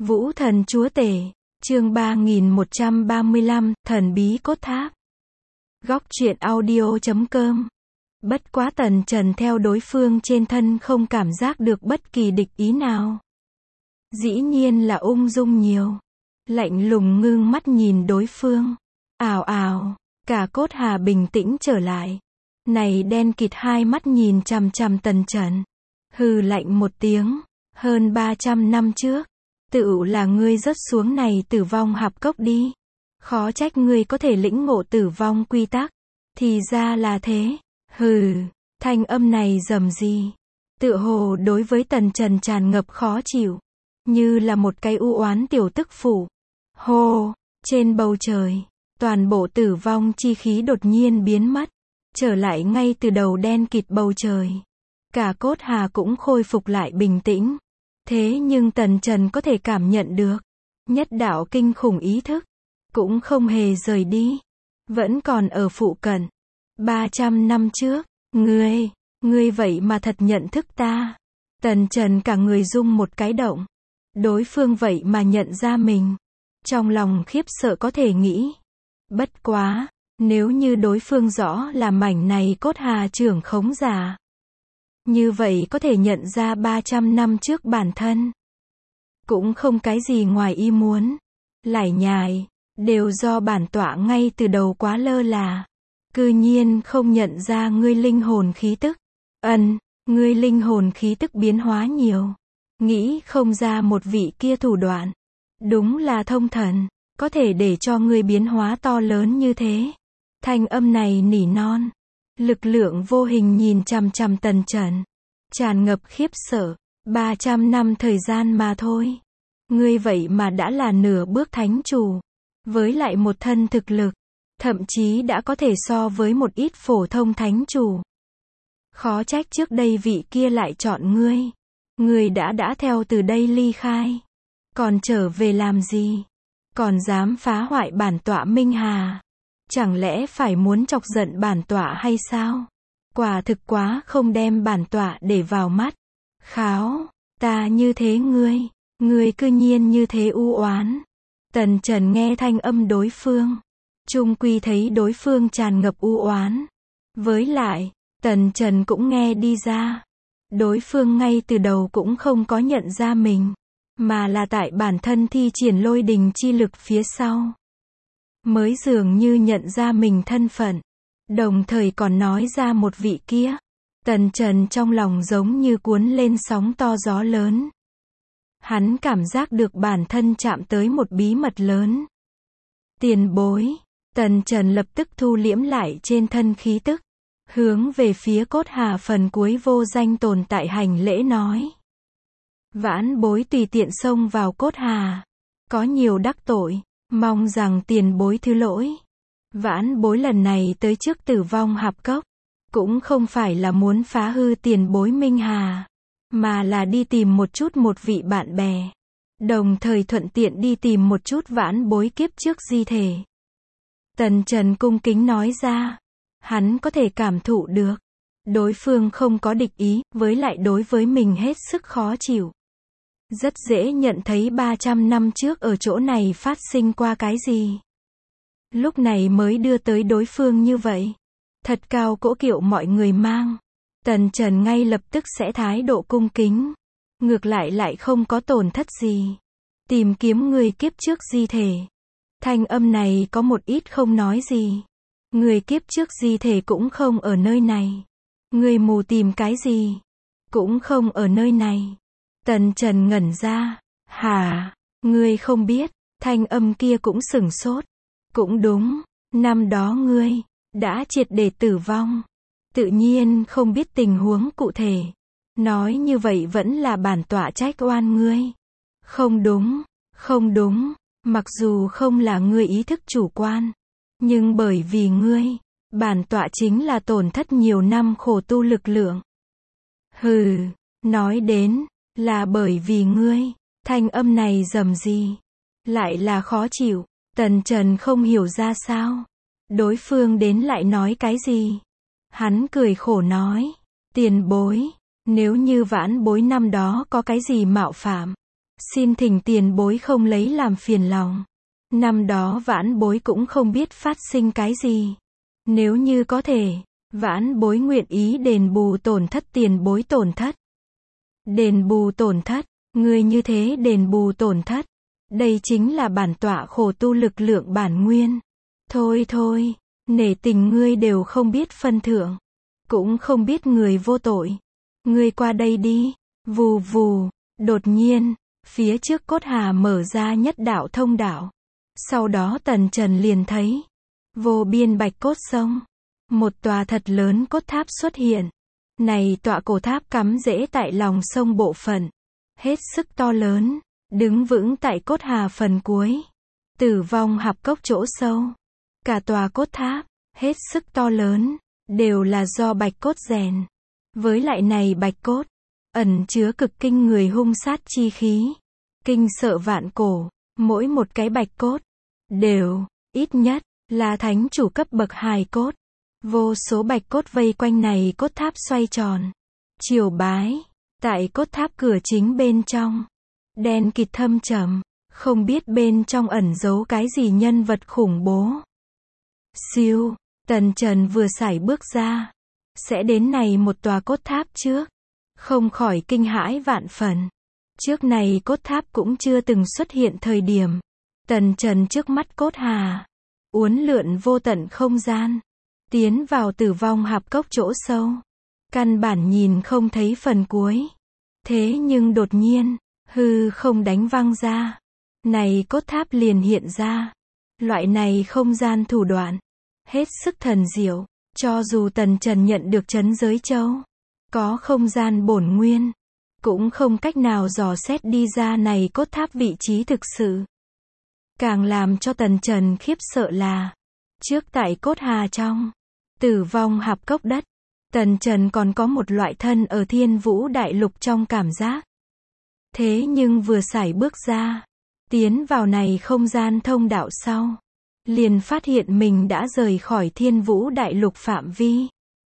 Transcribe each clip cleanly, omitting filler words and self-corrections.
Vũ thần chúa tể, chương 3135, thần bí cốt tháp. Góc truyện audio.com. Bất quá Tần Trần theo đối phương trên thân không cảm giác được bất kỳ địch ý nào. Dĩ nhiên là ung dung nhiều. Lạnh lùng ngưng mắt nhìn đối phương. Ào ào, cả cốt hà bình tĩnh trở lại. Này đen kịt hai mắt nhìn chằm chằm Tần Trần. Hừ lạnh một tiếng, hơn 300 năm trước. Tựu là ngươi rớt xuống này tử vong hạp cốc đi. Khó trách ngươi có thể lĩnh ngộ tử vong quy tắc. Thì ra là thế. Hừ, thanh âm này rầm gì. Tựa hồ đối với Tần Trần tràn ngập khó chịu. Như là một cái u oán tiểu tức phụ. Hô, trên bầu trời, toàn bộ tử vong chi khí đột nhiên biến mất. Trở lại ngay từ đầu đen kịt bầu trời. Cả cốt hà cũng khôi phục lại bình tĩnh. Thế nhưng Tần Trần có thể cảm nhận được. Nhất đạo kinh khủng ý thức. Cũng không hề rời đi. Vẫn còn ở phụ cận. 300 năm trước. Ngươi vậy mà thật nhận thức ta. Tần Trần cả người rung một cái động. Đối phương vậy mà nhận ra mình. Trong lòng khiếp sợ có thể nghĩ. Bất quá, nếu như đối phương rõ là mảnh này cốt hà trưởng khống giả. Như vậy có thể nhận ra 300 năm trước bản thân. Cũng không cái gì ngoài ý muốn. Lải nhải, đều do bản tọa ngay từ đầu quá lơ là. Cư nhiên không nhận ra ngươi linh hồn khí tức. Ngươi linh hồn khí tức biến hóa nhiều. Nghĩ không ra một vị kia thủ đoạn. Đúng là thông thần, có thể để cho ngươi biến hóa to lớn như thế. Thanh âm này nỉ non. Lực lượng vô hình nhìn chằm chằm Tần Trần. Tràn ngập khiếp sợ. 300 năm thời gian mà thôi. Ngươi vậy mà đã là nửa bước thánh chủ. Với lại một thân thực lực. Thậm chí đã có thể so với một ít phổ thông thánh chủ. Khó trách trước đây vị kia lại chọn ngươi. Ngươi đã theo từ đây ly khai. Còn trở về làm gì? Còn dám phá hoại bản tọa Minh Hà. Chẳng lẽ phải muốn chọc giận bản tọa hay sao? Quả thực quá không đem bản tọa để vào mắt. Kháo, ta như thế ngươi cư nhiên như thế u oán. Tần Trần nghe thanh âm đối phương. Chung quy thấy đối phương tràn ngập u oán. Với lại, Tần Trần cũng nghe đi ra. Đối phương ngay từ đầu cũng không có nhận ra mình. Mà là tại bản thân thi triển lôi đình chi lực phía sau. Mới dường như nhận ra mình thân phận. Đồng thời còn nói ra một vị kia. Tần Trần trong lòng giống như cuốn lên sóng to gió lớn. Hắn cảm giác được bản thân chạm tới một bí mật lớn. Tiền bối. Tần Trần lập tức thu liễm lại trên thân khí tức. Hướng về phía cốt hà phần cuối vô danh tồn tại hành lễ nói. Vãn bối tùy tiện xông vào cốt hà. Có nhiều đắc tội. Mong rằng tiền bối thứ lỗi. Vãn bối lần này tới trước tử vong hạp cốc. Cũng không phải là muốn phá hư tiền bối Minh Hà. Mà là đi tìm một chút một vị bạn bè. Đồng thời thuận tiện đi tìm một chút vãn bối kiếp trước di thể. Tần Trần cung kính nói ra. Hắn có thể cảm thụ được. Đối phương không có địch ý, với lại đối với mình hết sức khó chịu. Rất dễ nhận thấy 300 năm trước ở chỗ này phát sinh qua cái gì. Lúc này mới đưa tới đối phương như vậy. Thật cao cỗ kiệu mọi người mang. Tần Trần ngay lập tức sẽ thái độ cung kính. Ngược lại không có tổn thất gì. Tìm kiếm người kiếp trước di thể. Thanh âm này có một ít không nói gì. Người kiếp trước di thể cũng không ở nơi này. Người mù tìm cái gì? Cũng không ở nơi này. Tần Trần ngẩn ra. Hả? Ngươi không biết. Thanh âm kia cũng sửng sốt. Cũng đúng. Năm đó ngươi đã triệt để tử vong. Tự nhiên không biết tình huống cụ thể. Nói như vậy vẫn là bản tọa trách oan ngươi. Không đúng. Mặc dù không là ngươi ý thức chủ quan. Nhưng bởi vì ngươi, bản tọa chính là tổn thất nhiều năm khổ tu lực lượng. Hừ, nói đến, là bởi vì ngươi. Thanh âm này rầm gì. Lại là khó chịu. Tần Trần không hiểu ra sao. Đối phương đến lại nói cái gì. Hắn cười khổ nói. Tiền bối. Nếu như vãn bối năm đó có cái gì mạo phạm. Xin thỉnh tiền bối không lấy làm phiền lòng. Năm đó vãn bối cũng không biết phát sinh cái gì. Nếu như có thể, vãn bối nguyện ý đền bù tổn thất tiền bối tổn thất. Đền bù tổn thất, ngươi như thế đền bù tổn thất. Đây chính là bản tọa khổ tu lực lượng bản nguyên. Thôi thôi, nể tình ngươi đều không biết phân thượng. Cũng không biết người vô tội. Ngươi qua đây đi. Vù vù, đột nhiên, phía trước cốt hà mở ra nhất đạo thông đạo. Sau đó Tần Trần liền thấy vô biên bạch cốt sông. Một tòa thật lớn cốt tháp xuất hiện. Này tọa cổ tháp cắm rễ tại lòng sông bộ phận. Hết sức to lớn, đứng vững tại cốt hà phần cuối. Tử vong hạp cốc chỗ sâu. Cả tòa cốt tháp, hết sức to lớn, đều là do bạch cốt rèn. Với lại này bạch cốt, ẩn chứa cực kinh người hung sát chi khí. Kinh sợ vạn cổ, mỗi một cái bạch cốt, đều, ít nhất, là thánh chủ cấp bậc hài cốt. Vô số bạch cốt vây quanh này cốt tháp xoay tròn. Triều bái, tại cốt tháp cửa chính bên trong. Đen kịt thâm trầm, không biết bên trong ẩn giấu cái gì nhân vật khủng bố. Siêu, Tần Trần vừa sải bước ra. Sẽ đến này một tòa cốt tháp trước. Không khỏi kinh hãi vạn phần. Trước này cốt tháp cũng chưa từng xuất hiện thời điểm. Tần Trần trước mắt cốt hà. Uốn lượn vô tận không gian. Tiến vào tử vong hạp cốc chỗ sâu. Căn bản nhìn không thấy phần cuối. Thế nhưng đột nhiên, hư không đánh văng ra. Này cốt tháp liền hiện ra. Loại này không gian thủ đoạn. Hết sức thần diệu. Cho dù Tần Trần nhận được trấn giới châu. Có không gian bổn nguyên. Cũng không cách nào dò xét đi ra này cốt tháp vị trí thực sự. Càng làm cho Tần Trần khiếp sợ là. Trước tại cốt hà trong. Tử vong hạp cốc đất. Tần Trần còn có một loại thân ở Thiên Vũ Đại Lục trong cảm giác. Thế nhưng vừa sải bước ra. Tiến vào này không gian thông đạo sau. Liền phát hiện mình đã rời khỏi Thiên Vũ Đại Lục phạm vi.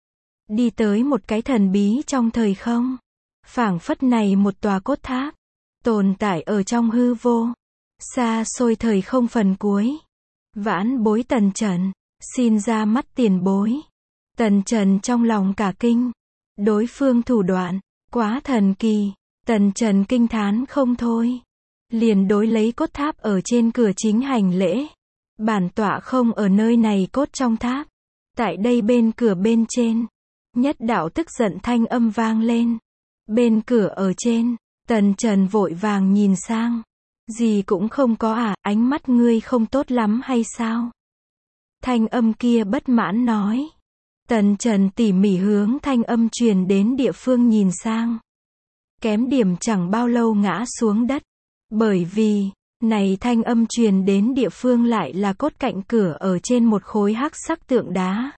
Đi tới một cái thần bí trong thời không. Phảng phất này một tòa cốt tháp. Tồn tại ở trong hư vô. Xa xôi thời không phần cuối. Vãn bối Tần Trần. Xin ra mắt tiền bối. Tần Trần trong lòng cả kinh. Đối phương thủ đoạn. Quá thần kỳ. Tần Trần kinh thán không thôi. Liền đối lấy cốt tháp ở trên cửa chính hành lễ. Bản tọa không ở nơi này cốt trong tháp. Tại đây bên cửa bên trên. Nhất đạo tức giận thanh âm vang lên. Bên cửa ở trên. Tần Trần vội vàng nhìn sang. Gì cũng không có à, ánh mắt ngươi không tốt lắm hay sao? Thanh âm kia bất mãn nói. Tần Trần tỉ mỉ hướng thanh âm truyền đến địa phương nhìn sang. Kém điểm chẳng bao lâu ngã xuống đất. Bởi vì, này thanh âm truyền đến địa phương lại là cốt cạnh cửa ở trên một khối hắc sắc tượng đá.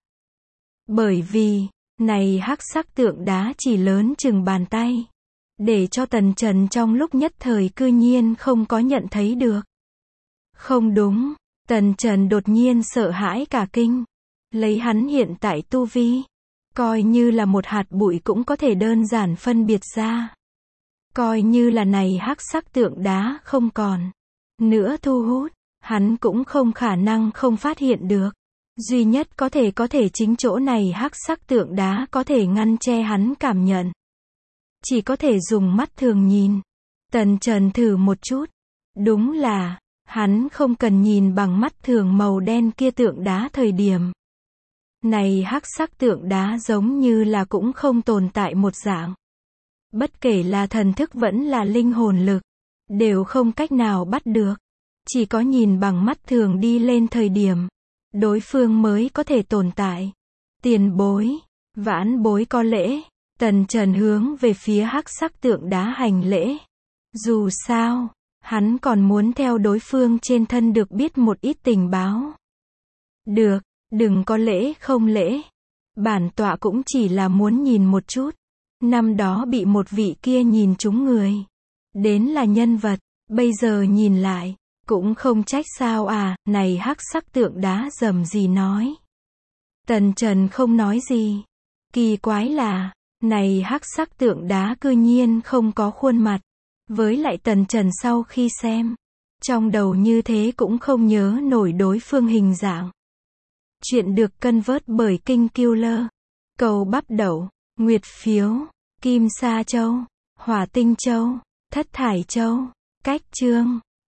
Bởi vì, này hắc sắc tượng đá chỉ lớn chừng bàn tay. Để cho Tần Trần trong lúc nhất thời cư nhiên không có nhận thấy được. Không đúng, Tần Trần đột nhiên sợ hãi cả kinh. Lấy hắn hiện tại tu vi. Coi như là một hạt bụi cũng có thể đơn giản phân biệt ra. Coi như là này hắc sắc tượng đá không còn nữa thu hút, hắn cũng không khả năng không phát hiện được. Duy nhất có thể chính chỗ này hắc sắc tượng đá có thể ngăn che hắn cảm nhận. Chỉ có thể dùng mắt thường nhìn. Tần Trần thử một chút. Đúng là, hắn không cần nhìn bằng mắt thường màu đen kia tượng đá thời điểm. Này hắc sắc tượng đá giống như là cũng không tồn tại một dạng. Bất kể là thần thức vẫn là linh hồn lực, đều không cách nào bắt được. Chỉ có nhìn bằng mắt thường đi lên thời điểm, đối phương mới có thể tồn tại. Tiền bối, vãn bối có lễ. Tần Trần hướng về phía hắc sắc tượng đá hành lễ. Dù sao, hắn còn muốn theo đối phương trên thân được biết một ít tình báo. Được, đừng có lễ không lễ. Bản tọa cũng chỉ là muốn nhìn một chút. Năm đó bị một vị kia nhìn trúng người. Đến là nhân vật, bây giờ nhìn lại, cũng không trách sao à, này hắc sắc tượng đá rầm gì nói. Tần Trần không nói gì. Kỳ quái là, này hắc sắc tượng đá cư nhiên không có khuôn mặt. Với lại Tần Trần sau khi xem, trong đầu như thế cũng không nhớ nổi đối phương hình dạng. Chuyện được cân vớt bởi Kinh Killer. Cầu Bắp Đậu, Nguyệt Phiếu, Kim Sa Châu, Hỏa Tinh Châu, Thất Thải Châu, Cách Chương.